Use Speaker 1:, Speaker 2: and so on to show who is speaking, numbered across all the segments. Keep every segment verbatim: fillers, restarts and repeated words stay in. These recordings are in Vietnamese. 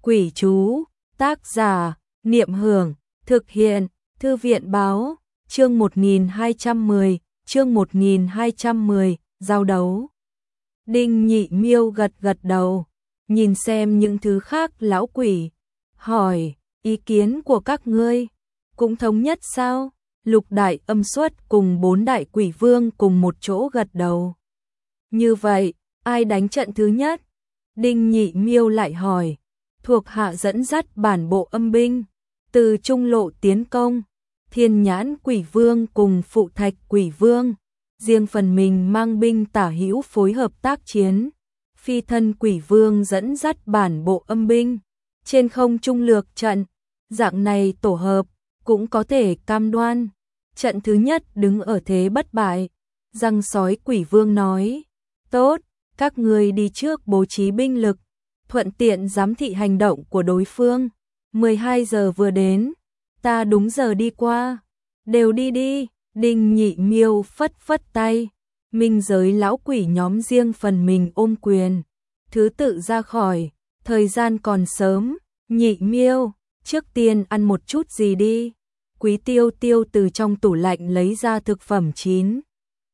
Speaker 1: Quỷ chú, tác giả, Niệm Hưởng, thực hiện, Thư viện báo, chương một nghìn hai trăm mười, chương một nghìn hai trăm mười, giao đấu. Đinh Nhị Miêu gật gật đầu, nhìn xem những thứ khác lão quỷ, hỏi, ý kiến của các ngươi, cũng thống nhất sao? Lục đại âm xuất cùng bốn đại quỷ vương cùng một chỗ gật đầu. Như vậy, ai đánh trận thứ nhất? Đinh Nhị Miêu lại hỏi, thuộc hạ dẫn dắt bản bộ âm binh, từ trung lộ tiến công, Thiên Nhãn Quỷ Vương cùng Phụ Thạch Quỷ Vương, riêng phần mình mang binh tả hữu phối hợp tác chiến. Phi Thân Quỷ Vương dẫn dắt bản bộ âm binh, trên không trung lược trận, dạng này tổ hợp, cũng có thể cam đoan. Trận thứ nhất đứng ở thế bất bại. Răng Sói Quỷ Vương nói, tốt, các ngươi đi trước bố trí binh lực, thuận tiện giám thị hành động của đối phương. mười hai giờ vừa đến, ta đúng giờ đi qua. Đều đi đi. Đinh Nhị Miêu phất phất tay. Minh giới lão quỷ nhóm riêng phần mình ôm quyền, thứ tự ra khỏi. Thời gian còn sớm, Nhị Miêu, trước tiên ăn một chút gì đi. Quý Tiêu Tiêu từ trong tủ lạnh lấy ra thực phẩm chín,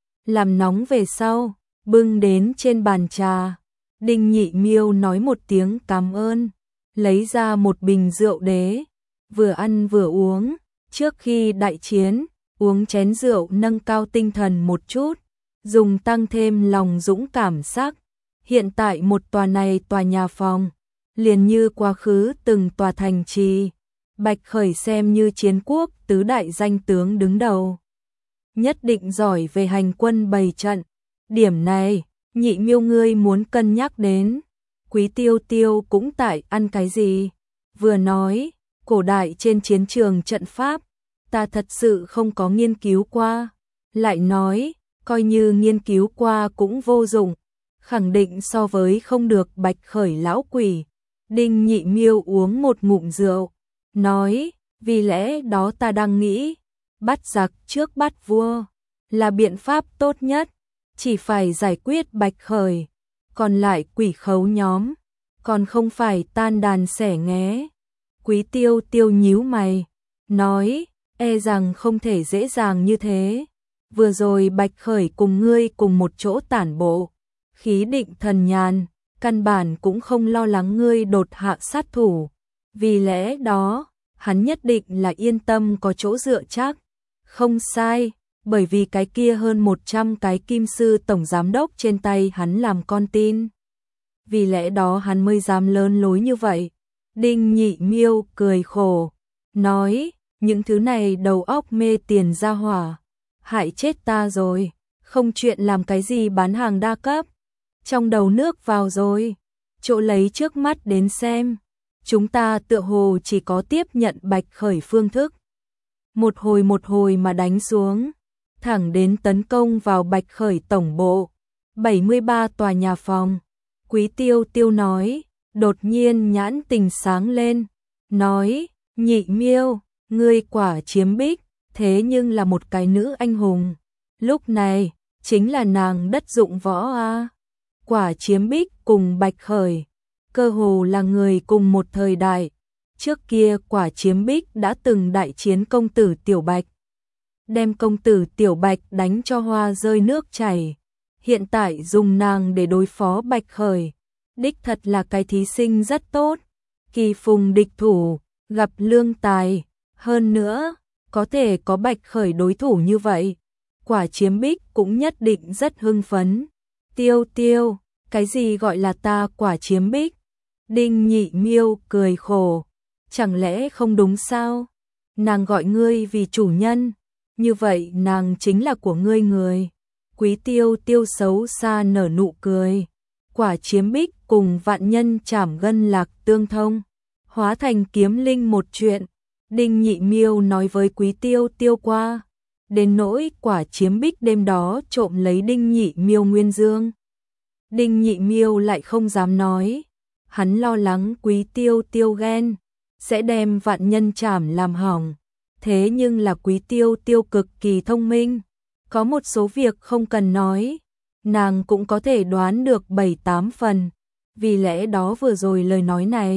Speaker 1: làm nóng về sau, bưng đến trên bàn trà. Đinh Nhị Miêu nói một tiếng cảm ơn, lấy ra một bình rượu đế, vừa ăn vừa uống. Trước khi đại chiến, uống chén rượu nâng cao tinh thần một chút, dùng tăng thêm lòng dũng cảm sắc. Hiện tại một tòa này tòa nhà phòng, liền như quá khứ từng tòa thành trì. Bạch Khởi xem như chiến quốc tứ đại danh tướng đứng đầu, nhất định giỏi về hành quân bày trận. Điểm này, Nhị Miêu ngươi muốn cân nhắc đến. Quý Tiêu Tiêu cũng tại ăn cái gì? Vừa nói, cổ đại trên chiến trường trận pháp, ta thật sự không có nghiên cứu qua. Lại nói, coi như nghiên cứu qua cũng vô dụng, khẳng định so với không được Bạch Khởi lão quỷ. Đinh Nhị Miêu uống một ngụm rượu, nói, vì lẽ đó ta đang nghĩ, bắt giặc trước bắt vua, là biện pháp tốt nhất. Chỉ phải giải quyết Bạch Khởi, còn lại quỷ khấu nhóm, còn không phải tan đàn xẻ nghé. Quý Tiêu Tiêu nhíu mày, nói, e rằng không thể dễ dàng như thế. Vừa rồi Bạch Khởi cùng ngươi cùng một chỗ tản bộ, khí định thần nhàn, căn bản cũng không lo lắng ngươi đột hạ sát thủ. Vì lẽ đó, hắn nhất định là yên tâm có chỗ dựa chắc. Không sai, bởi vì cái kia hơn một trăm cái kim sư tổng giám đốc trên tay hắn làm con tin. Vì lẽ đó hắn mới dám lớn lối như vậy. Đinh Nhị Miêu cười khổ, nói, những thứ này đầu óc mê tiền ra hỏa, hại chết ta rồi. Không chuyện làm cái gì bán hàng đa cấp, trong đầu nước vào rồi. Chỗ lấy trước mắt đến xem, chúng ta tựa hồ chỉ có tiếp nhận Bạch Khởi phương thức, một hồi một hồi mà đánh xuống, thẳng đến tấn công vào Bạch Khởi tổng bộ. bảy mươi ba tòa nhà phòng. Quý Tiêu Tiêu nói, đột nhiên nhãn tình sáng lên, nói, Nhị Miêu, ngươi quả chiếm bích, thế nhưng là một cái nữ anh hùng. Lúc này, chính là nàng đất dụng võ a. Quả chiếm bích cùng Bạch Khởi, cơ hồ là người cùng một thời đại. Trước kia quả chiếm bích đã từng đại chiến công tử Tiểu Bạch, đem công tử Tiểu Bạch đánh cho hoa rơi nước chảy. Hiện tại dùng nàng để đối phó Bạch Khởi, đích thật là cái thí sinh rất tốt. Kỳ phùng địch thủ, gặp lương tài. Hơn nữa, có thể có Bạch Khởi đối thủ như vậy, quả chiếm bích cũng nhất định rất hưng phấn. Tiêu Tiêu, cái gì gọi là ta quả chiếm bích? Đinh Nhị Miêu cười khổ, chẳng lẽ không đúng sao? Nàng gọi ngươi vì chủ nhân, như vậy nàng chính là của ngươi người. Quý Tiêu Tiêu xấu xa nở nụ cười, quả chiếm bích cùng vạn nhân chảm gân lạc tương thông, hóa thành kiếm linh một chuyện. Đinh Nhị Miêu nói với Quý Tiêu Tiêu qua, đến nỗi quả chiếm bích đêm đó trộm lấy Đinh Nhị Miêu nguyên dương, Đinh Nhị Miêu lại không dám nói, hắn lo lắng Quý Tiêu Tiêu ghen, sẽ đem vạn nhân chảm làm hỏng. Thế nhưng là Quý Tiêu Tiêu cực kỳ thông minh, có một số việc không cần nói, nàng cũng có thể đoán được bảy tám phần. Vì lẽ đó vừa rồi lời nói này,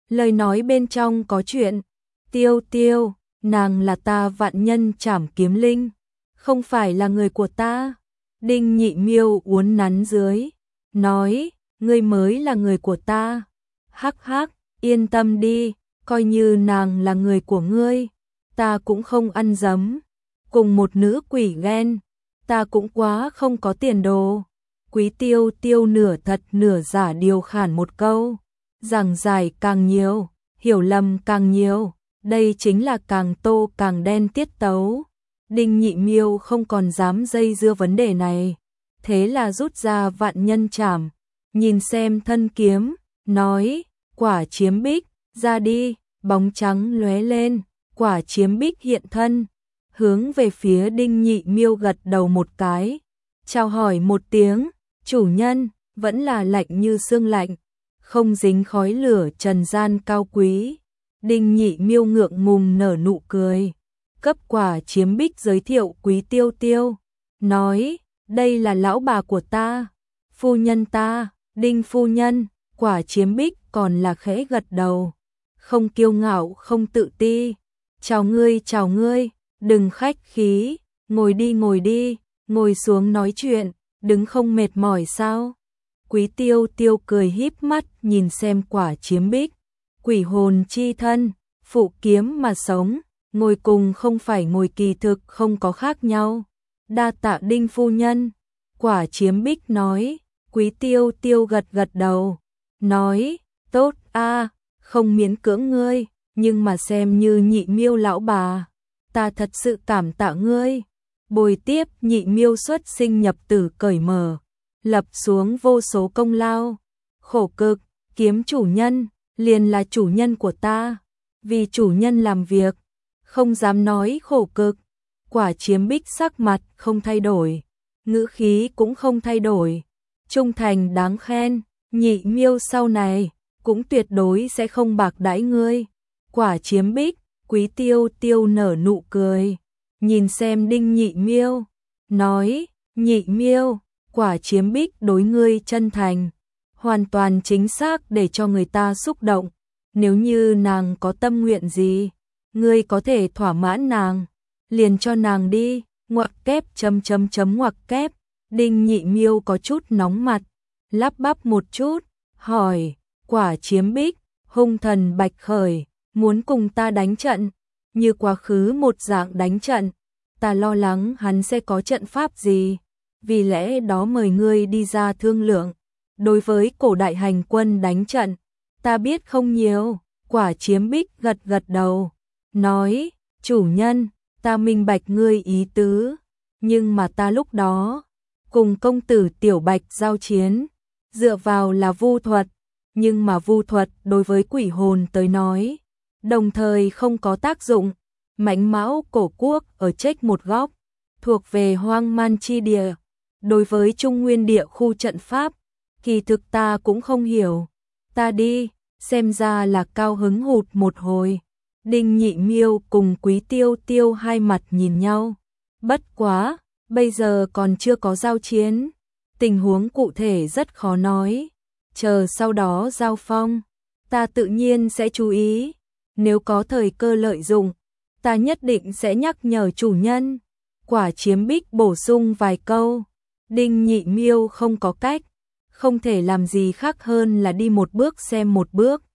Speaker 1: lời nói bên trong có chuyện. Tiêu Tiêu, nàng là ta vạn nhân trảm kiếm linh, không phải là người của ta. Đinh Nhị Miêu uốn nắn dưới, nói, ngươi mới là người của ta. Hắc hắc, yên tâm đi, coi như nàng là người của ngươi, ta cũng không ăn dấm. Cùng một nữ quỷ ghen, ta cũng quá không có tiền đồ. Quý Tiêu Tiêu nửa thật nửa giả điều khản một câu, giảng giải càng nhiều, hiểu lầm càng nhiều, đây chính là càng tô càng đen tiết tấu. Đinh Nhị Miêu không còn dám dây dưa vấn đề này, thế là rút ra vạn nhân trảm, nhìn xem thân kiếm, nói, quả chiếm bích, ra đi, bóng trắng lóe lên, quả chiếm bích hiện thân, hướng về phía Đinh Nhị Miêu gật đầu một cái, chào hỏi một tiếng, chủ nhân, vẫn là lạnh như xương lạnh, không dính khói lửa trần gian cao quý. Đinh Nhị Miêu ngượng ngùng nở nụ cười, cấp quả chiếm bích giới thiệu Quý Tiêu Tiêu, nói, đây là lão bà của ta, phu nhân ta, Đinh phu nhân. Quả chiếm bích còn là khẽ gật đầu, không kiêu ngạo không tự ti, chào ngươi chào ngươi, đừng khách khí, ngồi đi ngồi đi, ngồi xuống nói chuyện, đứng không mệt mỏi sao? Quý Tiêu Tiêu cười híp mắt nhìn xem quả chiếm bích, quỷ hồn chi thân, phụ kiếm mà sống, ngồi cùng không phải ngồi kỳ thực không có khác nhau. Đa tạ Đinh phu nhân. Quả chiếm bích nói. Quý Tiêu Tiêu gật gật đầu, nói, tốt a, không miễn cưỡng ngươi, nhưng mà xem như Nhị Miêu lão bà, ta thật sự cảm tạ ngươi. Bồi tiếp Nhị Miêu xuất sinh nhập tử cởi mở, lập xuống vô số công lao, khổ cực, kiếm chủ nhân, liền là chủ nhân của ta, vì chủ nhân làm việc, không dám nói khổ cực. Quả chiếm bích sắc mặt không thay đổi, ngữ khí cũng không thay đổi, trung thành đáng khen, Nhị Miêu sau này cũng tuyệt đối sẽ không bạc đãi ngươi. Quả chiếm bích, Quý Tiêu Tiêu nở nụ cười, nhìn xem Đinh Nhị Miêu, nói, Nhị Miêu, quả chiếm bích đối ngươi chân thành, hoàn toàn chính xác để cho người ta xúc động, nếu như nàng có tâm nguyện gì, ngươi có thể thỏa mãn nàng, liền cho nàng đi, ngoặc kép chấm chấm chấm ngoặc kép. Đinh Nhị Miêu có chút nóng mặt, lắp bắp một chút, hỏi, quả chiếm bích, hung thần bạch khởi, muốn cùng ta đánh trận, như quá khứ một dạng đánh trận, ta lo lắng hắn sẽ có trận pháp gì, vì lẽ đó mời ngươi đi ra thương lượng. Đối với cổ đại hành quân đánh trận, ta biết không nhiều. Quả chiếm bích gật gật đầu, nói, chủ nhân, ta minh bạch ngươi ý tứ, nhưng mà ta lúc đó cùng công tử Tiểu Bạch giao chiến, dựa vào là vu thuật, nhưng mà vu thuật đối với quỷ hồn tới nói, đồng thời không có tác dụng. Mãnh Mão cổ quốc ở trách một góc, thuộc về hoang man chi địa, đối với Trung Nguyên địa khu trận pháp, kỳ thực ta cũng không hiểu. Ta đi, xem ra là cao hứng hụt một hồi. Đinh Nhị Miêu cùng Quý Tiêu Tiêu hai mặt nhìn nhau, bất quá, bây giờ còn chưa có giao chiến, tình huống cụ thể rất khó nói, chờ sau đó giao phong, ta tự nhiên sẽ chú ý, nếu có thời cơ lợi dụng, ta nhất định sẽ nhắc nhở chủ nhân. Quả chiếm bích bổ sung vài câu, Đinh Nhị Miêu không có cách, không thể làm gì khác hơn là đi một bước xem một bước.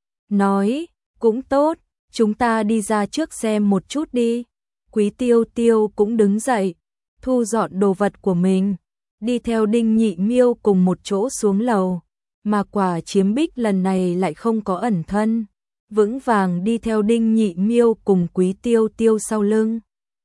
Speaker 1: Nói, cũng tốt, chúng ta đi ra trước xem một chút đi. Quý Tiêu Tiêu cũng đứng dậy, thu dọn đồ vật của mình, đi theo Đinh Nhị Miêu cùng một chỗ xuống lầu, mà quả chiếm bích lần này lại không có ẩn thân, vững vàng đi theo Đinh Nhị Miêu cùng Quý Tiêu Tiêu sau lưng.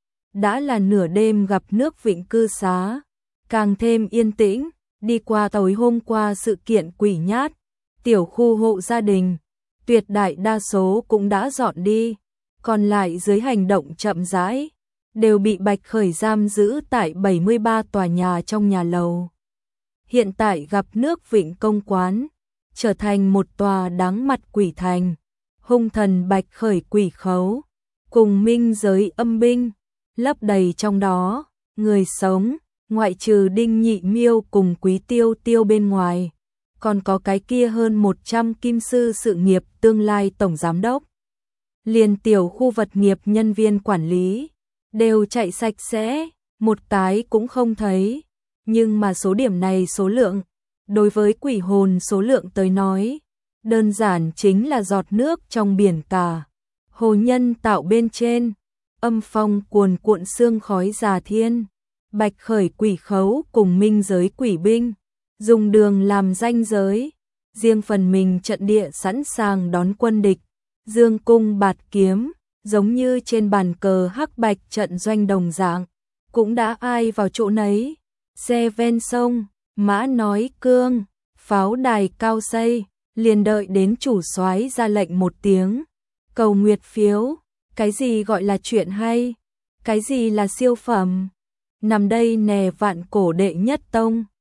Speaker 1: Đã là nửa đêm gặp nước Vịnh Cư Xá, càng thêm yên tĩnh, đi qua tối hôm qua sự kiện quỷ nhát, tiểu khu hộ gia đình, tuyệt đại đa số cũng đã dọn đi, còn lại dưới hành động chậm rãi, đều bị Bạch Khởi giam giữ tại bảy mươi ba tòa nhà trong nhà lầu. Hiện tại gặp nước Vịnh Công Quán, trở thành một tòa đáng mặt quỷ thành, hung thần Bạch Khởi quỷ khấu, cùng minh giới âm binh, lấp đầy trong đó, người sống, ngoại trừ Đinh Nhị Miêu cùng Quý Tiêu Tiêu bên ngoài, còn có cái kia hơn một trăm kim sư sự nghiệp tương lai tổng giám đốc. Liền tiểu khu vật nghiệp nhân viên quản lý, đều chạy sạch sẽ, một cái cũng không thấy. Nhưng mà số điểm này số lượng, đối với quỷ hồn số lượng tới nói, đơn giản chính là giọt nước trong biển cả. Hồ nhân tạo bên trên, âm phong cuồn cuộn sương khói già thiên, bạch khởi quỷ khấu cùng minh giới quỷ binh, dùng đường làm ranh giới, riêng phần mình trận địa sẵn sàng đón quân địch, dương cung bạt kiếm, giống như trên bàn cờ hắc bạch trận doanh đồng dạng, cũng đã ai vào chỗ nấy, xe ven sông, mã nói cương, pháo đài cao xây, liền đợi đến chủ soái ra lệnh một tiếng, cầu nguyệt phiếu, cái gì gọi là chuyện hay, cái gì là siêu phẩm, nằm đây nè vạn cổ đệ nhất tông.